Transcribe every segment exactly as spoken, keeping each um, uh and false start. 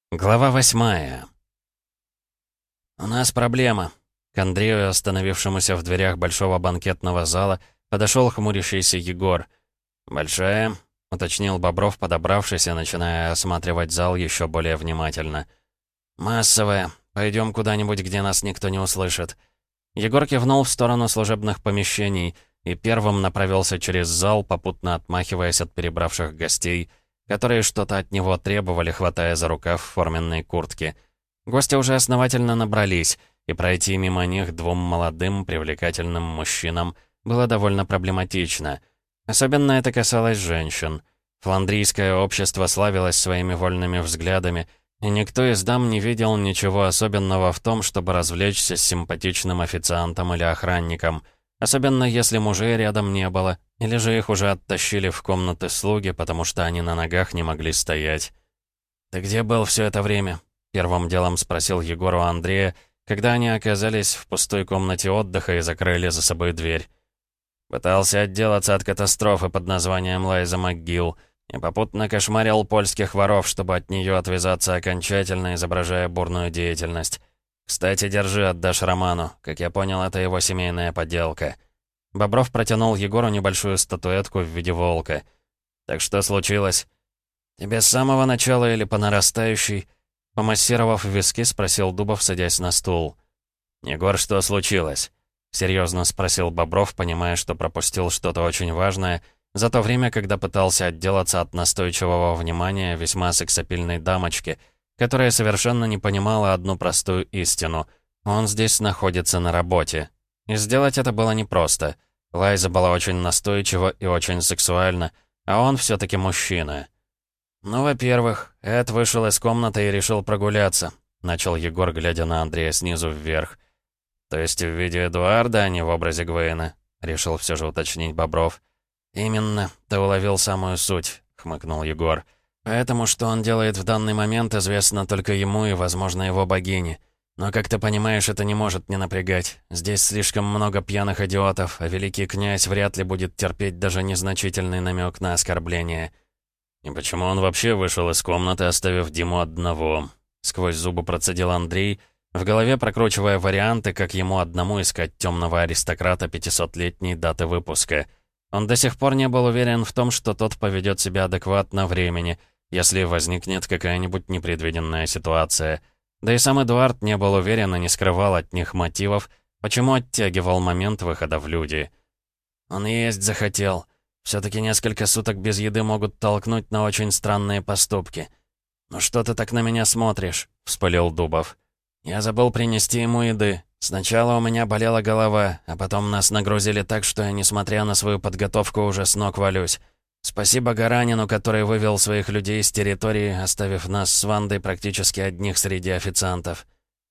Глава восьмая. «У нас проблема». К Андрею, остановившемуся в дверях большого банкетного зала, подошел хмурящийся Егор. «Большая?» — уточнил Бобров, подобравшись и начиная осматривать зал еще более внимательно. «Массовая. Пойдем куда-нибудь, где нас никто не услышит». Егор кивнул в сторону служебных помещений и первым направился через зал, попутно отмахиваясь от перебравших гостей, которые что-то от него требовали, хватая за рукав форменной куртки. Гости уже основательно набрались, и пройти мимо них двум молодым, привлекательным мужчинам было довольно проблематично. Особенно это касалось женщин. Фландрийское общество славилось своими вольными взглядами, и никто из дам не видел ничего особенного в том, чтобы развлечься с симпатичным официантом или охранником, особенно если мужей рядом не было, или же их уже оттащили в комнаты слуги, потому что они на ногах не могли стоять. «Ты где был все это время?» — первым делом спросил Егор у Андрея, когда они оказались в пустой комнате отдыха и закрыли за собой дверь. Пытался отделаться от катастрофы под названием Лайза МcГилл и попутно кошмарил польских воров, чтобы от нее отвязаться окончательно, изображая бурную деятельность. «Кстати, держи, отдашь Роману. Как я понял, это его семейная поделка». Бобров протянул Егору небольшую статуэтку в виде волка. «Так что случилось?» «Тебе с самого начала или по нарастающей?» Помассировав виски, спросил Дубов, садясь на стул. «Егор, что случилось?» Серьезно спросил Бобров, понимая, что пропустил что-то очень важное, за то время, когда пытался отделаться от настойчивого внимания весьма сексапильной дамочки, которая совершенно не понимала одну простую истину. Он здесь находится на работе. И сделать это было непросто. Лайза была очень настойчива и очень сексуальна, а он все-таки мужчина. «Ну, во-первых, Эд вышел из комнаты и решил прогуляться», — начал Егор, глядя на Андрея снизу вверх. «То есть в виде Эдуарда, а не в образе Гвейна?» — решил все же уточнить Бобров. «Именно, ты уловил самую суть», — хмыкнул Егор. «Поэтому, что он делает в данный момент, известно только ему и, возможно, его богине. Но, как ты понимаешь, это не может не напрягать. Здесь слишком много пьяных идиотов, а великий князь вряд ли будет терпеть даже незначительный намек на оскорбление». «И почему он вообще вышел из комнаты, оставив Диму одного?» Сквозь зубы процедил Андрей, в голове прокручивая варианты, как ему одному искать темного аристократа пятисотлетней даты выпуска. Он до сих пор не был уверен в том, что тот поведет себя адекватно времени, если возникнет какая-нибудь непредвиденная ситуация. Да и сам Эдуард не был уверен и не скрывал от них мотивов, почему оттягивал момент выхода в люди. «Он есть захотел. Все-таки несколько суток без еды могут толкнуть на очень странные поступки». «Ну что ты так на меня смотришь?» — вспылил Дубов. «Я забыл принести ему еды. Сначала у меня болела голова, а потом нас нагрузили так, что я, несмотря на свою подготовку, уже с ног валюсь. Спасибо Гаранину, который вывел своих людей с территории, оставив нас с Вандой практически одних среди официантов».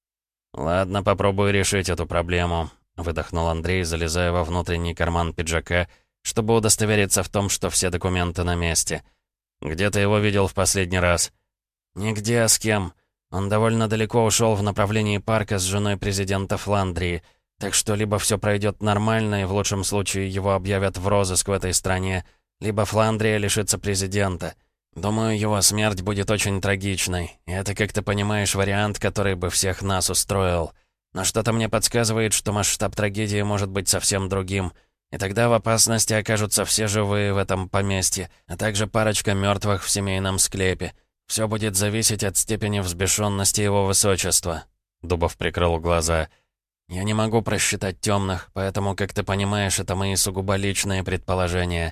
«Ладно, попробую решить эту проблему», — выдохнул Андрей, залезая во внутренний карман пиджака, чтобы удостовериться в том, что все документы на месте. «Где ты его видел в последний раз?» «Нигде, а с кем? Он довольно далеко ушел в направлении парка с женой президента Фландрии, так что либо все пройдет нормально, и в лучшем случае его объявят в розыск в этой стране, либо Фландрия лишится президента. Думаю, его смерть будет очень трагичной, и это, как ты понимаешь, вариант, который бы всех нас устроил. Но что-то мне подсказывает, что масштаб трагедии может быть совсем другим, и тогда в опасности окажутся все живые в этом поместье, а также парочка мертвых в семейном склепе. Все будет зависеть от степени взбешенности его высочества». Дубов прикрыл глаза. «Я не могу просчитать темных, поэтому, как ты понимаешь, это мои сугубо личные предположения».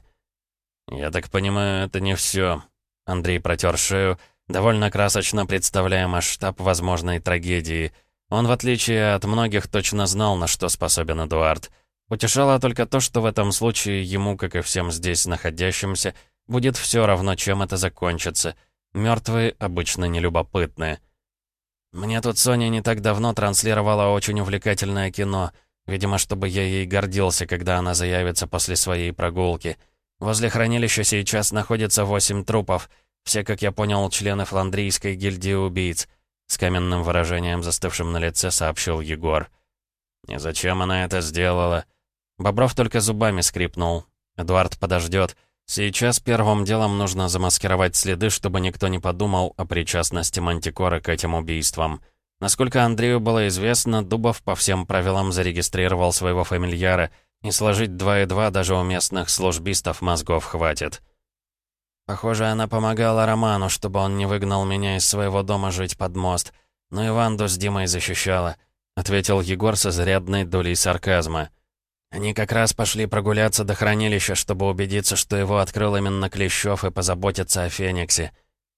«Я так понимаю, это не все». Андрей протер шею, довольно красочно представляя масштаб возможной трагедии. Он, в отличие от многих, точно знал, на что способен Эдуард. Утешало только то, что в этом случае ему, как и всем здесь находящимся, будет все равно, чем это закончится. Мертвые обычно нелюбопытны. «Мне тут Соня не так давно транслировала очень увлекательное кино, видимо, чтобы я ей гордился, когда она заявится после своей прогулки. Возле хранилища сейчас находится восемь трупов, все, как я понял, члены Фландрийской гильдии убийц», с каменным выражением, застывшим на лице, сообщил Егор. «И зачем она это сделала?» Бобров только зубами скрипнул. «Эдуард подождет. Сейчас первым делом нужно замаскировать следы, чтобы никто не подумал о причастности Мантикоры к этим убийствам. Насколько Андрею было известно, Дубов по всем правилам зарегистрировал своего фамильяра, и сложить два и два даже у местных службистов мозгов хватит. Похоже, она помогала Роману, чтобы он не выгнал меня из своего дома жить под мост. Но и Ванду с Димой защищала, — ответил Егор с изрядной долей сарказма. Они как раз пошли прогуляться до хранилища, чтобы убедиться, что его открыл именно Клещев, и позаботиться о Фениксе.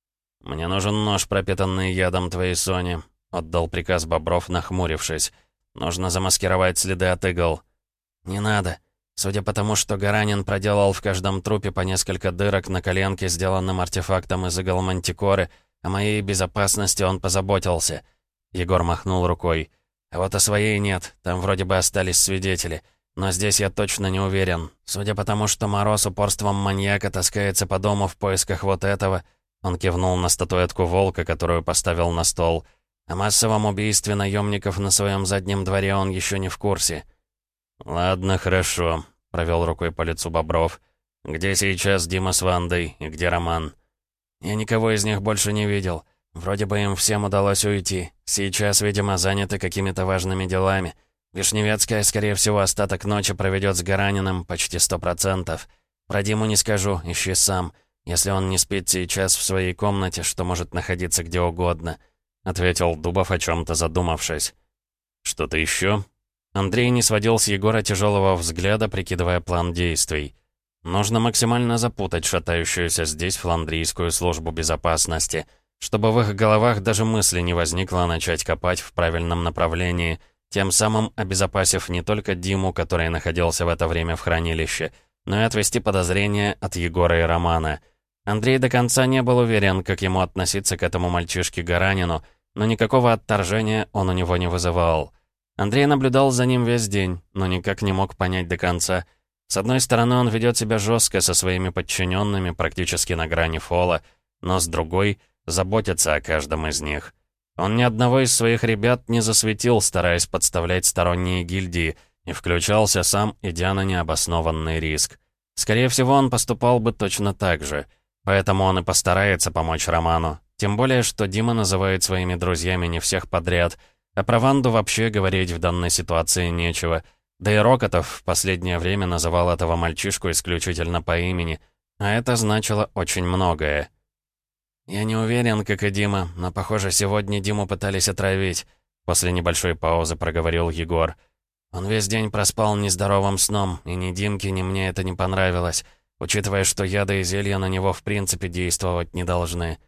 «Мне нужен нож, пропитанный ядом твоей Сони», — отдал приказ Бобров, нахмурившись. «Нужно замаскировать следы от игл». «Не надо. Судя по тому, что Гаранин проделал в каждом трупе по несколько дырок на коленке, сделанным артефактом из игл Мантикоры, о моей безопасности он позаботился». Егор махнул рукой. «А вот о своей нет. Там вроде бы остались свидетели. Но здесь я точно не уверен. Судя по тому, что Мороз упорством маньяка таскается по дому в поисках вот этого...» Он кивнул на статуэтку волка, которую поставил на стол. «О массовом убийстве наемников на своем заднем дворе он еще не в курсе». «Ладно, хорошо», — провел рукой по лицу Бобров. «Где сейчас Дима с Вандой и где Роман?» «Я никого из них больше не видел. Вроде бы им всем удалось уйти. Сейчас, видимо, заняты какими-то важными делами. Вишневецкая, скорее всего, остаток ночи проведет с Гараниным почти сто процентов. Про Диму не скажу, ищи сам. Если он не спит сейчас в своей комнате, что может находиться где угодно», — ответил Дубов, о чем-то задумавшись. «Что-то еще?» Андрей не сводил с Егора тяжелого взгляда, прикидывая план действий. Нужно максимально запутать шатающуюся здесь фландрийскую службу безопасности, чтобы в их головах даже мысли не возникло начать копать в правильном направлении, тем самым обезопасив не только Диму, который находился в это время в хранилище, но и отвести подозрения от Егора и Романа. Андрей до конца не был уверен, как ему относиться к этому мальчишке Гаранину, но никакого отторжения он у него не вызывал. Андрей наблюдал за ним весь день, но никак не мог понять до конца. С одной стороны, он ведет себя жестко со своими подчиненными, практически на грани фола, но с другой — заботится о каждом из них. Он ни одного из своих ребят не засветил, стараясь подставлять сторонние гильдии, и включался сам, идя на необоснованный риск. Скорее всего, он поступал бы точно так же. Поэтому он и постарается помочь Роману. Тем более, что Дима называет своими друзьями не всех подряд, а про Ванду вообще говорить в данной ситуации нечего. Да и Рокотов в последнее время называл этого мальчишку исключительно по имени, а это значило очень многое. «Я не уверен, как и Дима, но, похоже, сегодня Диму пытались отравить», — после небольшой паузы проговорил Егор. «Он весь день проспал нездоровым сном, и ни Димке, ни мне это не понравилось, учитывая, что яды и зелья на него в принципе действовать не должны».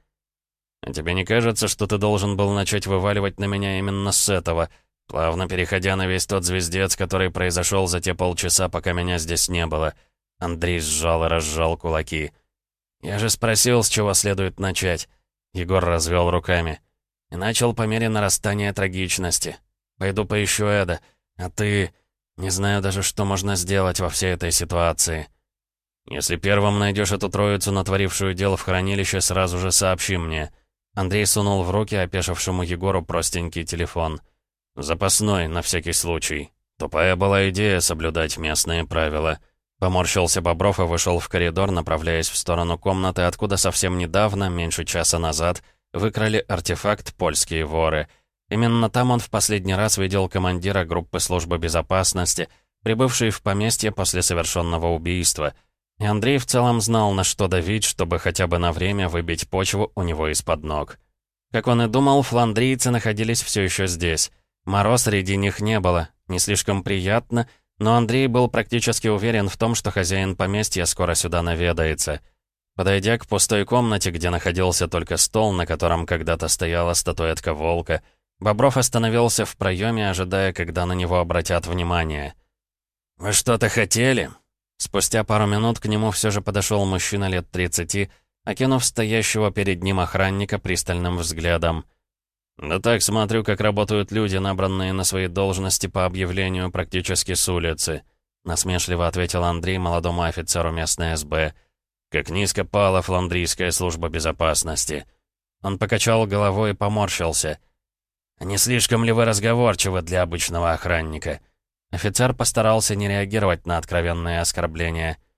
«А тебе не кажется, что ты должен был начать вываливать на меня именно с этого, плавно переходя на весь тот звездец, который произошел за те полчаса, пока меня здесь не было?» Андрей сжал и разжал кулаки. «Я же спросил, с чего следует начать». Егор развел руками. И начал по мере нарастания трагичности. «Пойду поищу Эда, а ты... Не знаю даже, что можно сделать во всей этой ситуации». «Если первым найдешь эту троицу, натворившую дело в хранилище, сразу же сообщи мне». Андрей сунул в руки опешившему Егору простенький телефон. «Запасной, на всякий случай. Тупая была идея соблюдать местные правила». Поморщился Бобров и вышел в коридор, направляясь в сторону комнаты, откуда совсем недавно, меньше часа назад, выкрали артефакт польские воры. Именно там он в последний раз видел командира группы службы безопасности, прибывший в поместье после совершенного убийства. И Андрей в целом знал, на что давить, чтобы хотя бы на время выбить почву у него из-под ног. Как он и думал, фландрийцы находились все еще здесь. Мороз среди них не было, не слишком приятно, но Андрей был практически уверен в том, что хозяин поместья скоро сюда наведается. Подойдя к пустой комнате, где находился только стол, на котором когда-то стояла статуэтка волка, Бобров остановился в проеме, ожидая, когда на него обратят внимание. «Вы что-то хотели?» Спустя пару минут к нему все же подошел мужчина лет тридцати, окинув стоящего перед ним охранника пристальным взглядом. «Да так, смотрю, как работают люди, набранные на свои должности по объявлению практически с улицы», насмешливо ответил Андрей молодому офицеру местной эс бэ. «Как низко пала фландрийская служба безопасности». Он покачал головой и поморщился. «Не слишком ли вы разговорчивы для обычного охранника?» Офицер постарался не реагировать на откровенные оскорбления.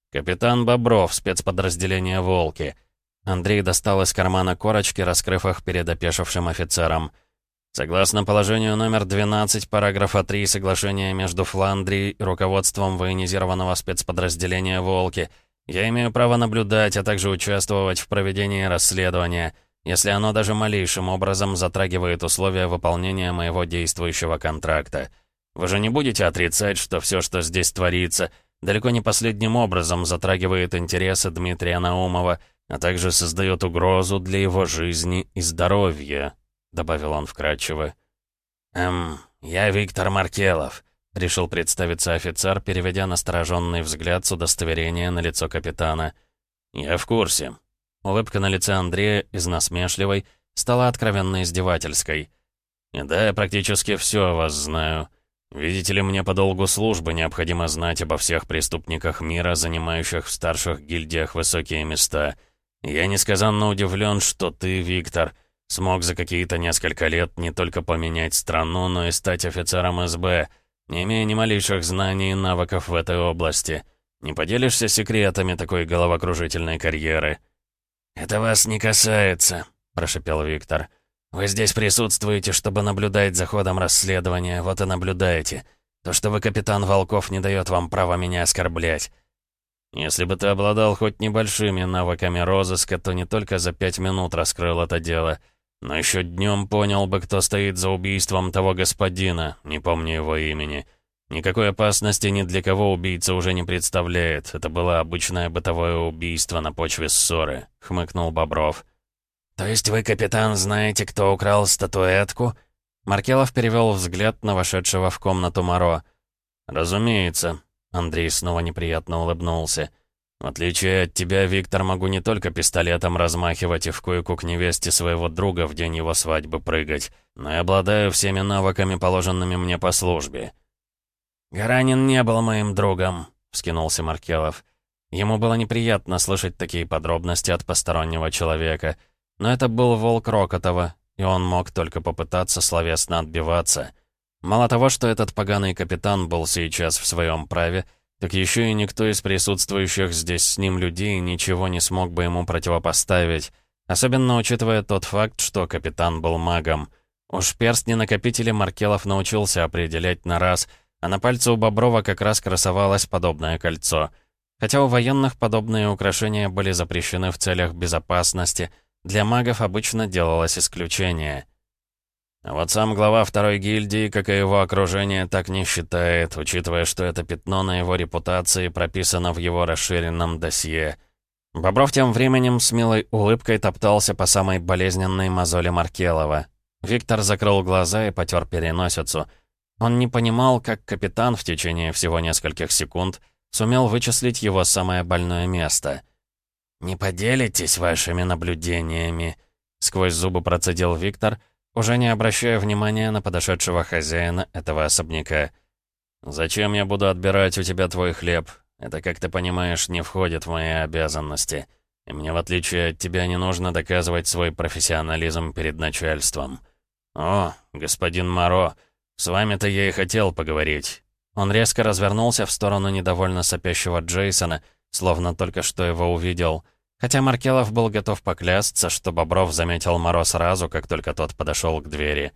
«Капитан Бобров, спецподразделение «Волки». Андрей достал из кармана корочки, раскрыв их перед опешившим офицером. «Согласно положению номер двенадцать, параграфа три соглашения между Фландрией и руководством военизированного спецподразделения «Волки», я имею право наблюдать, а также участвовать в проведении расследования, если оно даже малейшим образом затрагивает условия выполнения моего действующего контракта. Вы же не будете отрицать, что все, что здесь творится, далеко не последним образом затрагивает интересы Дмитрия Наумова, а также создает угрозу для его жизни и здоровья», — добавил он вкратчиво. «Эм, я Виктор Маркелов», — решил представиться офицер, переведя настороженный взгляд с удостоверения на лицо капитана. «Я в курсе». Улыбка на лице Андрея из насмешливой стала откровенно издевательской. «И да, я практически все о вас знаю. Видите ли, мне по долгу службы необходимо знать обо всех преступниках мира, занимающих в старших гильдиях высокие места. Я несказанно удивлен, что ты, Виктор, смог за какие-то несколько лет не только поменять страну, но и стать офицером эс бэ, не имея ни малейших знаний и навыков в этой области. Не поделишься секретами такой головокружительной карьеры?» «Это вас не касается», — прошипел Виктор. «Вы здесь присутствуете, чтобы наблюдать за ходом расследования, вот и наблюдаете. То, что вы капитан Волков, не дает вам права меня оскорблять». «Если бы ты обладал хоть небольшими навыками розыска, то не только за пять минут раскрыл это дело, но еще днем понял бы, кто стоит за убийством того господина, не помню его имени. Никакой опасности ни для кого убийца уже не представляет. Это было обычное бытовое убийство на почве ссоры», — хмыкнул Бобров. «То есть вы, капитан, знаете, кто украл статуэтку?» Маркелов перевел взгляд на вошедшего в комнату Моро. «Разумеется», — Андрей снова неприятно улыбнулся. «В отличие от тебя, Виктор, могу не только пистолетом размахивать и в койку к невесте своего друга в день его свадьбы прыгать, но и обладаю всеми навыками, положенными мне по службе». «Гаранин не был моим другом», — вскинулся Маркелов. Ему было неприятно слышать такие подробности от постороннего человека. Но это был волк Рокотова, и он мог только попытаться словесно отбиваться. Мало того, что этот поганый капитан был сейчас в своем праве, так еще и никто из присутствующих здесь с ним людей ничего не смог бы ему противопоставить, особенно учитывая тот факт, что капитан был магом. Уж перстни-накопители Маркелов научился определять на раз, а на пальце у Боброва как раз красовалось подобное кольцо. Хотя у военных подобные украшения были запрещены в целях безопасности, для магов обычно делалось исключение. А вот сам глава второй гильдии, как и его окружение, так не считает, учитывая, что это пятно на его репутации прописано в его расширенном досье. Бобров тем временем с милой улыбкой топтался по самой болезненной мозоли Маркелова. Виктор закрыл глаза и потер переносицу. Он не понимал, как капитан в течение всего нескольких секунд сумел вычислить его самое больное место. «Не поделитесь вашими наблюдениями», — сквозь зубы процедил Виктор, уже не обращая внимания на подошедшего хозяина этого особняка. «Зачем я буду отбирать у тебя твой хлеб? Это, как ты понимаешь, не входит в мои обязанности. И мне, в отличие от тебя, не нужно доказывать свой профессионализм перед начальством. О, господин Моро, с вами-то я и хотел поговорить». Он резко развернулся в сторону недовольно сопящего Джейсона, словно только что его увидел. Хотя Маркелов был готов поклясться, что Бобров заметил Моро сразу, как только тот подошел к двери.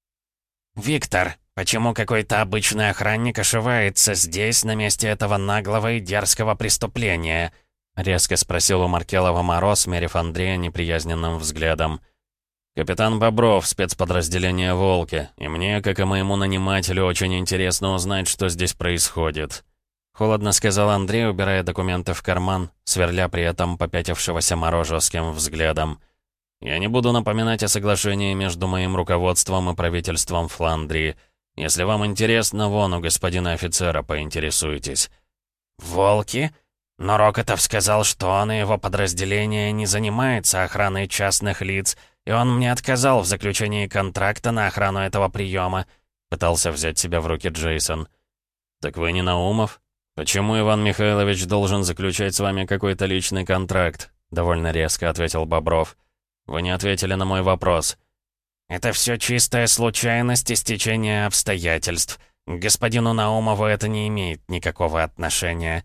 «Виктор, почему какой-то обычный охранник ошивается здесь, на месте этого наглого и дерзкого преступления?» — резко спросил у Маркелова Моро, смерив Андрея неприязненным взглядом. «Капитан Бобров, спецподразделение «Волки», и мне, как и моему нанимателю, очень интересно узнать, что здесь происходит». Холодно сказал Андрей, убирая документы в карман, сверля при этом попятившегося Моро жестким взглядом. «Я не буду напоминать о соглашении между моим руководством и правительством Фландрии. Если вам интересно, вон у господина офицера поинтересуйтесь». «Волки? Но Рокотов сказал, что он и его подразделение не занимается охраной частных лиц, и он мне отказал в заключении контракта на охрану этого приема», — пытался взять себя в руки Джейсон. «Так вы не Наумов? Почему Иван Михайлович должен заключать с вами какой-то личный контракт?» — довольно резко ответил Бобров. «Вы не ответили на мой вопрос». «Это все чистая случайность и стечение обстоятельств. К господину Наумову это не имеет никакого отношения».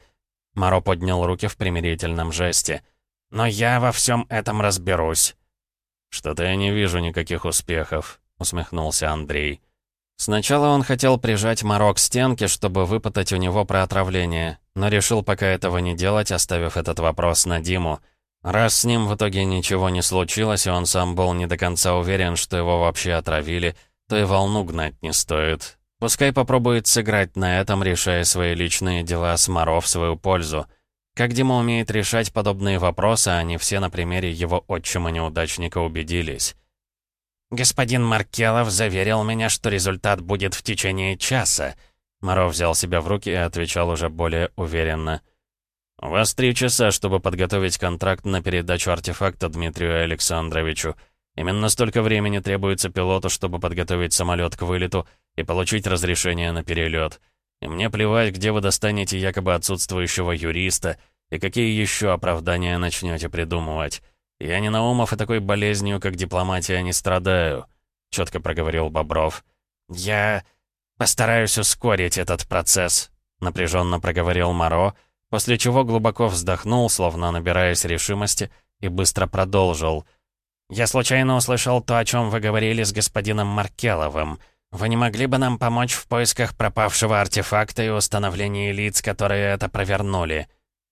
Моро поднял руки в примирительном жесте. «Но я во всем этом разберусь». «Что-то я не вижу никаких успехов», — усмехнулся Андрей. Сначала он хотел прижать Моро к стенке, чтобы выпытать у него про отравление, но решил пока этого не делать, оставив этот вопрос на Диму. Раз с ним в итоге ничего не случилось, и он сам был не до конца уверен, что его вообще отравили, то и волну гнать не стоит. Пускай попробует сыграть на этом, решая свои личные дела с Моро в свою пользу. Как Дима умеет решать подобные вопросы, они все на примере его отчима-неудачника убедились. «Господин Маркелов заверил меня, что результат будет в течение часа». Моро взял себя в руки и отвечал уже более уверенно. «У вас три часа, чтобы подготовить контракт на передачу артефакта Дмитрию Александровичу. Именно столько времени требуется пилоту, чтобы подготовить самолет к вылету и получить разрешение на перелет. И мне плевать, где вы достанете якобы отсутствующего юриста и какие еще оправдания начнете придумывать. Я не Наумов и такой болезнью, как дипломатия, не страдаю», — четко проговорил Бобров. «Я постараюсь ускорить этот процесс», — напряженно проговорил Моро, после чего глубоко вздохнул, словно набираясь решимости, и быстро продолжил. «Я случайно услышал то, о чем вы говорили с господином Маркеловым. Вы не могли бы нам помочь в поисках пропавшего артефакта и установлении лиц, которые это провернули?»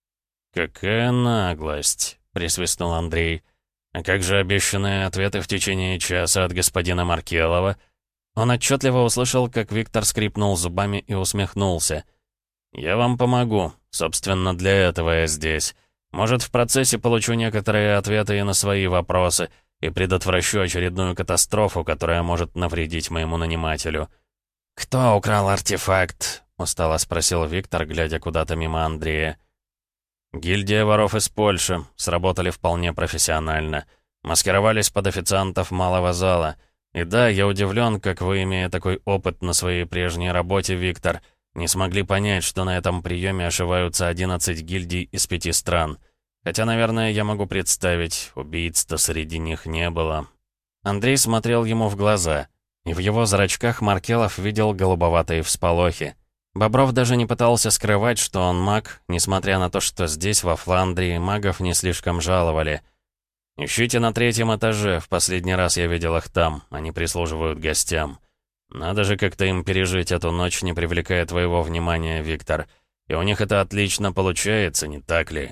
«Какая наглость!» — присвистнул Андрей. «А как же обещанные ответы в течение часа от господина Маркелова?» Он отчетливо услышал, как Виктор скрипнул зубами и усмехнулся. «Я вам помогу. Собственно, для этого я здесь. Может, в процессе получу некоторые ответы и на свои вопросы, и предотвращу очередную катастрофу, которая может навредить моему нанимателю». «Кто украл артефакт?» — устало спросил Виктор, глядя куда-то мимо Андрея. «Гильдия воров из Польши. Сработали вполне профессионально. Маскировались под официантов малого зала. И да, я удивлен, как вы, имея такой опыт на своей прежней работе, Виктор, не смогли понять, что на этом приеме ошиваются одиннадцать гильдий из пяти стран. Хотя, наверное, я могу представить, убийц-то среди них не было». Андрей смотрел ему в глаза, и в его зрачках Маркелов видел голубоватые всполохи. Бобров даже не пытался скрывать, что он маг, несмотря на то, что здесь, во Фландрии, магов не слишком жаловали. «Ищите на третьем этаже, в последний раз я видел их там, они прислуживают гостям. Надо же как-то им пережить эту ночь, не привлекая твоего внимания, Виктор. И у них это отлично получается, не так ли?»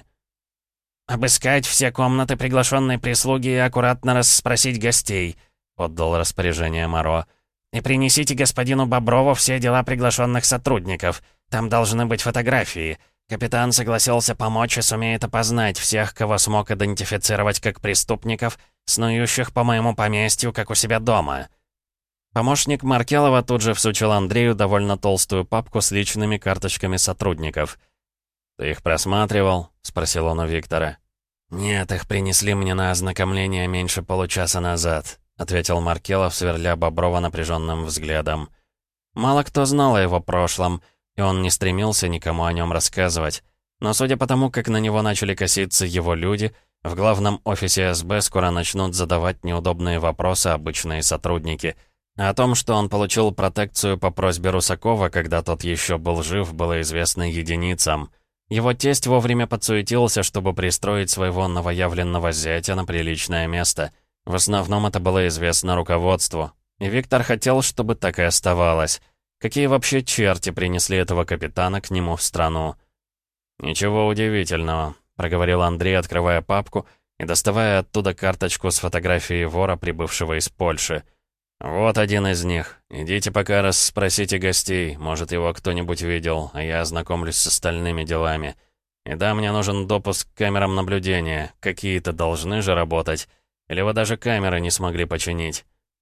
«Обыскать все комнаты приглашенной прислуги и аккуратно расспросить гостей», — отдал распоряжение Моро. «И принесите господину Боброву все дела приглашенных сотрудников. Там должны быть фотографии. Капитан согласился помочь и сумеет опознать всех, кого смог идентифицировать как преступников, снующих по моему поместью, как у себя дома». Помощник Маркелова тут же всучил Андрею довольно толстую папку с личными карточками сотрудников. «Ты их просматривал?» — спросил он у Виктора. «Нет, их принесли мне на ознакомление меньше получаса назад», — ответил Маркелов, сверля Боброва напряженным взглядом. Мало кто знал о его прошлом, и он не стремился никому о нем рассказывать. Но судя по тому, как на него начали коситься его люди, в главном офисе эс бэ скоро начнут задавать неудобные вопросы обычные сотрудники. О том, что он получил протекцию по просьбе Русакова, когда тот еще был жив, было известно единицам. Его тесть вовремя подсуетился, чтобы пристроить своего новоявленного зятя на приличное место. В основном это было известно руководству. И Виктор хотел, чтобы так и оставалось. Какие вообще черти принесли этого капитана к нему в страну? «Ничего удивительного», — проговорил Андрей, открывая папку и доставая оттуда карточку с фотографией вора, прибывшего из Польши. «Вот один из них. Идите пока расспросите гостей, может, его кто-нибудь видел, а я ознакомлюсь с остальными делами. И да, мне нужен допуск к камерам наблюдения, какие-то должны же работать. Или вы даже камеры не смогли починить?»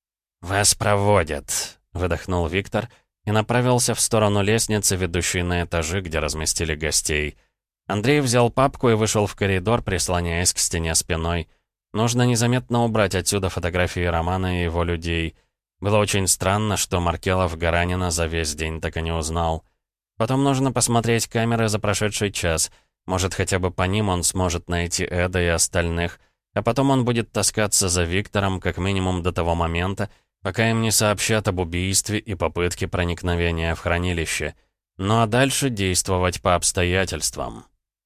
«Вас проводят», — выдохнул Виктор и направился в сторону лестницы, ведущей на этажи, где разместили гостей. Андрей взял папку и вышел в коридор, прислоняясь к стене спиной. Нужно незаметно убрать отсюда фотографии Романа и его людей. Было очень странно, что Маркелов Гаранина за весь день так и не узнал. Потом нужно посмотреть камеры за прошедший час. Может, хотя бы по ним он сможет найти Эда и остальных. А потом он будет таскаться за Виктором как минимум до того момента, пока им не сообщат об убийстве и попытке проникновения в хранилище. Ну а дальше действовать по обстоятельствам.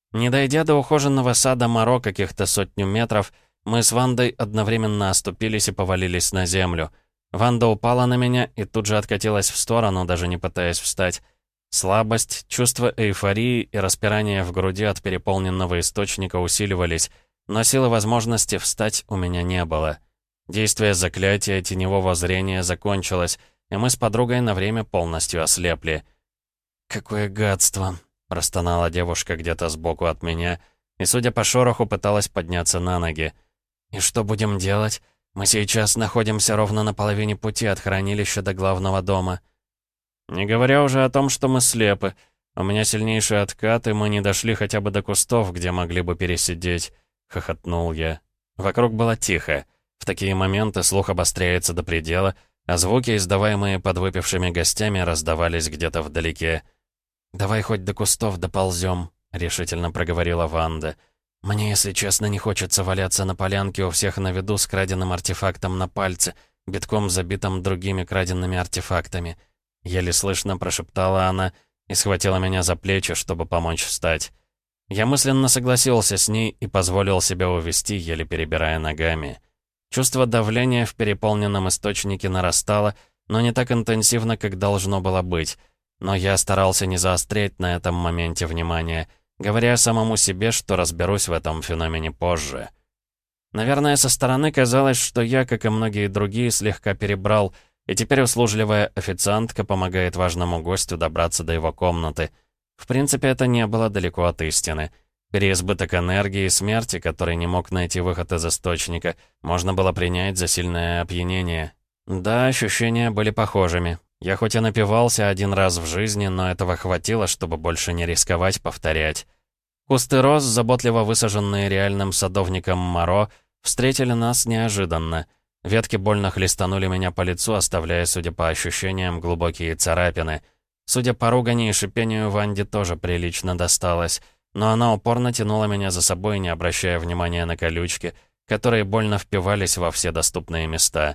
Не дойдя до ухоженного сада Моро каких-то сотню метров, мы с Вандой одновременно оступились и повалились на землю. Ванда упала на меня и тут же откатилась в сторону, даже не пытаясь встать. Слабость, чувство эйфории и распирание в груди от переполненного источника усиливались, но силы возможности встать у меня не было. Действие заклятия теневого зрения закончилось, и мы с подругой на время полностью ослепли. «Какое гадство!» — простонала девушка где-то сбоку от меня, и, судя по шороху, пыталась подняться на ноги. «И что будем делать? Мы сейчас находимся ровно на половине пути от хранилища до главного дома». «Не говоря уже о том, что мы слепы. У меня сильнейший откат, и мы не дошли хотя бы до кустов, где могли бы пересидеть», — хохотнул я. Вокруг было тихо. В такие моменты слух обостряется до предела, а звуки, издаваемые подвыпившими гостями, раздавались где-то вдалеке. «Давай хоть до кустов доползем», — решительно проговорила Ванда. «Мне, если честно, не хочется валяться на полянке у всех на виду с краденным артефактом на пальце, битком забитым другими краденными артефактами». Еле слышно прошептала она и схватила меня за плечи, чтобы помочь встать. Я мысленно согласился с ней и позволил себя увести, еле перебирая ногами. Чувство давления в переполненном источнике нарастало, но не так интенсивно, как должно было быть. Но я старался не заострять на этом моменте внимание, говоря самому себе, что разберусь в этом феномене позже. Наверное, со стороны казалось, что я, как и многие другие, слегка перебрал, и теперь услужливая официантка помогает важному гостю добраться до его комнаты. В принципе, это не было далеко от истины. Переизбыток энергии и смерти, который не мог найти выход из источника, можно было принять за сильное опьянение. Да, ощущения были похожими. Я хоть и напивался один раз в жизни, но этого хватило, чтобы больше не рисковать повторять. Кусты роз, заботливо высаженные реальным садовником Моро, встретили нас неожиданно. Ветки больно хлестанули меня по лицу, оставляя, судя по ощущениям, глубокие царапины. Судя по ругани и шипению, Ванде тоже прилично досталось, но она упорно тянула меня за собой, не обращая внимания на колючки, которые больно впивались во все доступные места.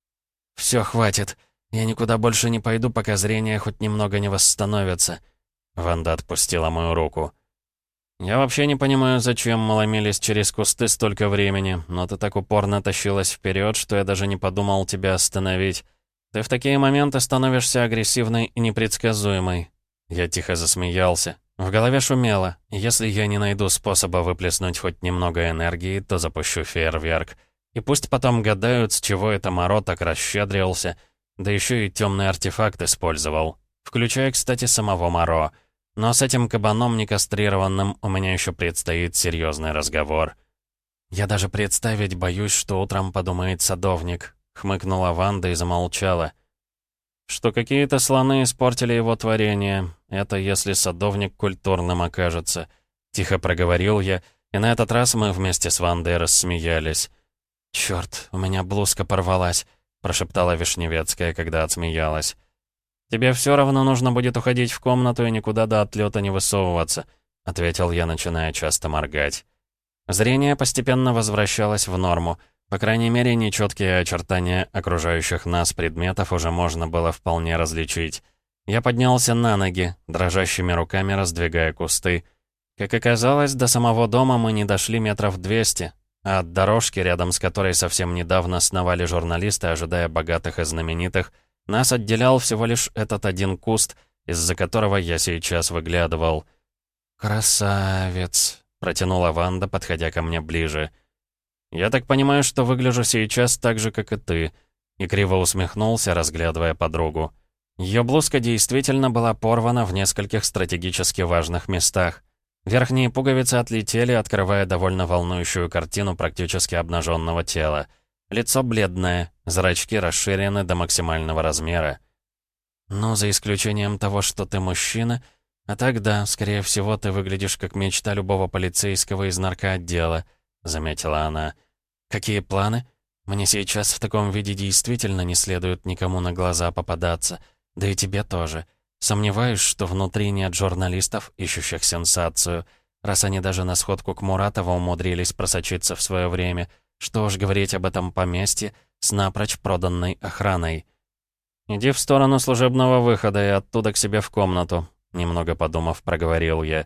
«Все, хватит. Я никуда больше не пойду, пока зрение хоть немного не восстановится». Ванда отпустила мою руку. «Я вообще не понимаю, зачем мы ломились через кусты столько времени, но ты так упорно тащилась вперед, что я даже не подумал тебя остановить. Ты в такие моменты становишься агрессивной и непредсказуемой». Я тихо засмеялся. В голове шумело. Если я не найду способа выплеснуть хоть немного энергии, то запущу фейерверк. И пусть потом гадают, с чего это Моро так расщедрился, да еще и темный артефакт использовал. Включая, кстати, самого Моро. Но с этим кабаном некастрированным у меня еще предстоит серьезный разговор. «Я даже представить боюсь, что утром подумает садовник», — хмыкнула Ванда и замолчала. «Что какие-то слоны испортили его творение. Это если садовник культурным окажется», — тихо проговорил я, и на этот раз мы вместе с Вандой рассмеялись. «Чёрт, у меня блузка порвалась», — прошептала Вишневецкая, когда отсмеялась. «Тебе все равно нужно будет уходить в комнату и никуда до отлета не высовываться», — ответил я, начиная часто моргать. Зрение постепенно возвращалось в норму. По крайней мере, нечеткие очертания окружающих нас предметов уже можно было вполне различить. Я поднялся на ноги, дрожащими руками раздвигая кусты. Как оказалось, до самого дома мы не дошли метров двести, а от дорожки, рядом с которой совсем недавно сновали журналисты, ожидая богатых и знаменитых, нас отделял всего лишь этот один куст, из-за которого я сейчас выглядывал. «Красавец», — протянула Ванда, подходя ко мне ближе. «Я так понимаю, что выгляжу сейчас так же, как и ты», и криво усмехнулся, разглядывая подругу. Ее блузка действительно была порвана в нескольких стратегически важных местах. Верхние пуговицы отлетели, открывая довольно волнующую картину практически обнаженного тела. Лицо бледное, зрачки расширены до максимального размера. «Ну, за исключением того, что ты мужчина, а так да, скорее всего, ты выглядишь как мечта любого полицейского из наркоотдела», — заметила она. «Какие планы? Мне сейчас в таком виде действительно не следует никому на глаза попадаться, да и тебе тоже. Сомневаюсь, что внутри нет журналистов, ищущих сенсацию, раз они даже на сходку к Муратову умудрились просочиться в свое время. Что уж говорить об этом поместье с напрочь проданной охраной». «Иди в сторону служебного выхода и оттуда к себе в комнату», — немного подумав, проговорил я.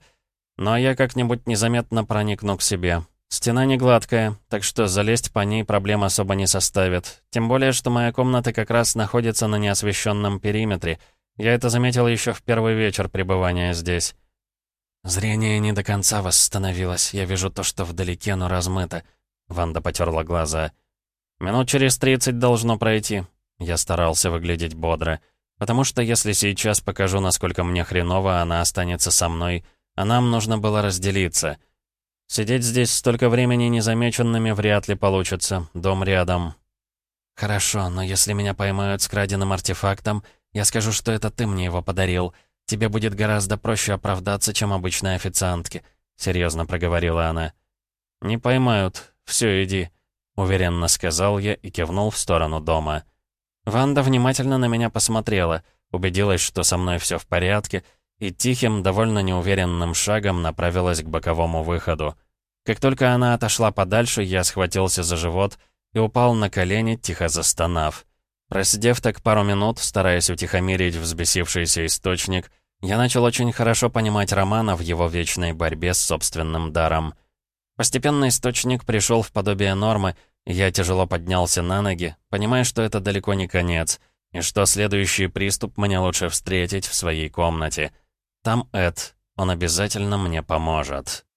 Ну а я как-нибудь незаметно проникну к себе. Стена не гладкая, так что залезть по ней проблем особо не составит. Тем более, что моя комната как раз находится на неосвещенном периметре. Я это заметил еще в первый вечер пребывания здесь. Зрение не до конца восстановилось. Я вижу то, что вдалеке, но размыто. Ванда потерла глаза. Минут через тридцать должно пройти. Я старался выглядеть бодро. Потому что если сейчас покажу, насколько мне хреново, она останется со мной, а нам нужно было разделиться. Сидеть здесь столько времени незамеченными вряд ли получится. Дом рядом. Хорошо, но если меня поймают с краденым артефактом, я скажу, что это ты мне его подарил. Тебе будет гораздо проще оправдаться, чем обычной официантке», — серьезно проговорила она. «Не поймают. Все, иди», — уверенно сказал я и кивнул в сторону дома. Ванда внимательно на меня посмотрела, убедилась, что со мной все в порядке, и тихим, довольно неуверенным шагом направилась к боковому выходу. Как только она отошла подальше, я схватился за живот и упал на колени, тихо застонав. Просидев так пару минут, стараясь утихомирить взбесившийся источник, я начал очень хорошо понимать Романа в его вечной борьбе с собственным даром. Постепенно источник пришел в подобие нормы, и я тяжело поднялся на ноги, понимая, что это далеко не конец, и что следующий приступ мне лучше встретить в своей комнате. Там Эд, он обязательно мне поможет.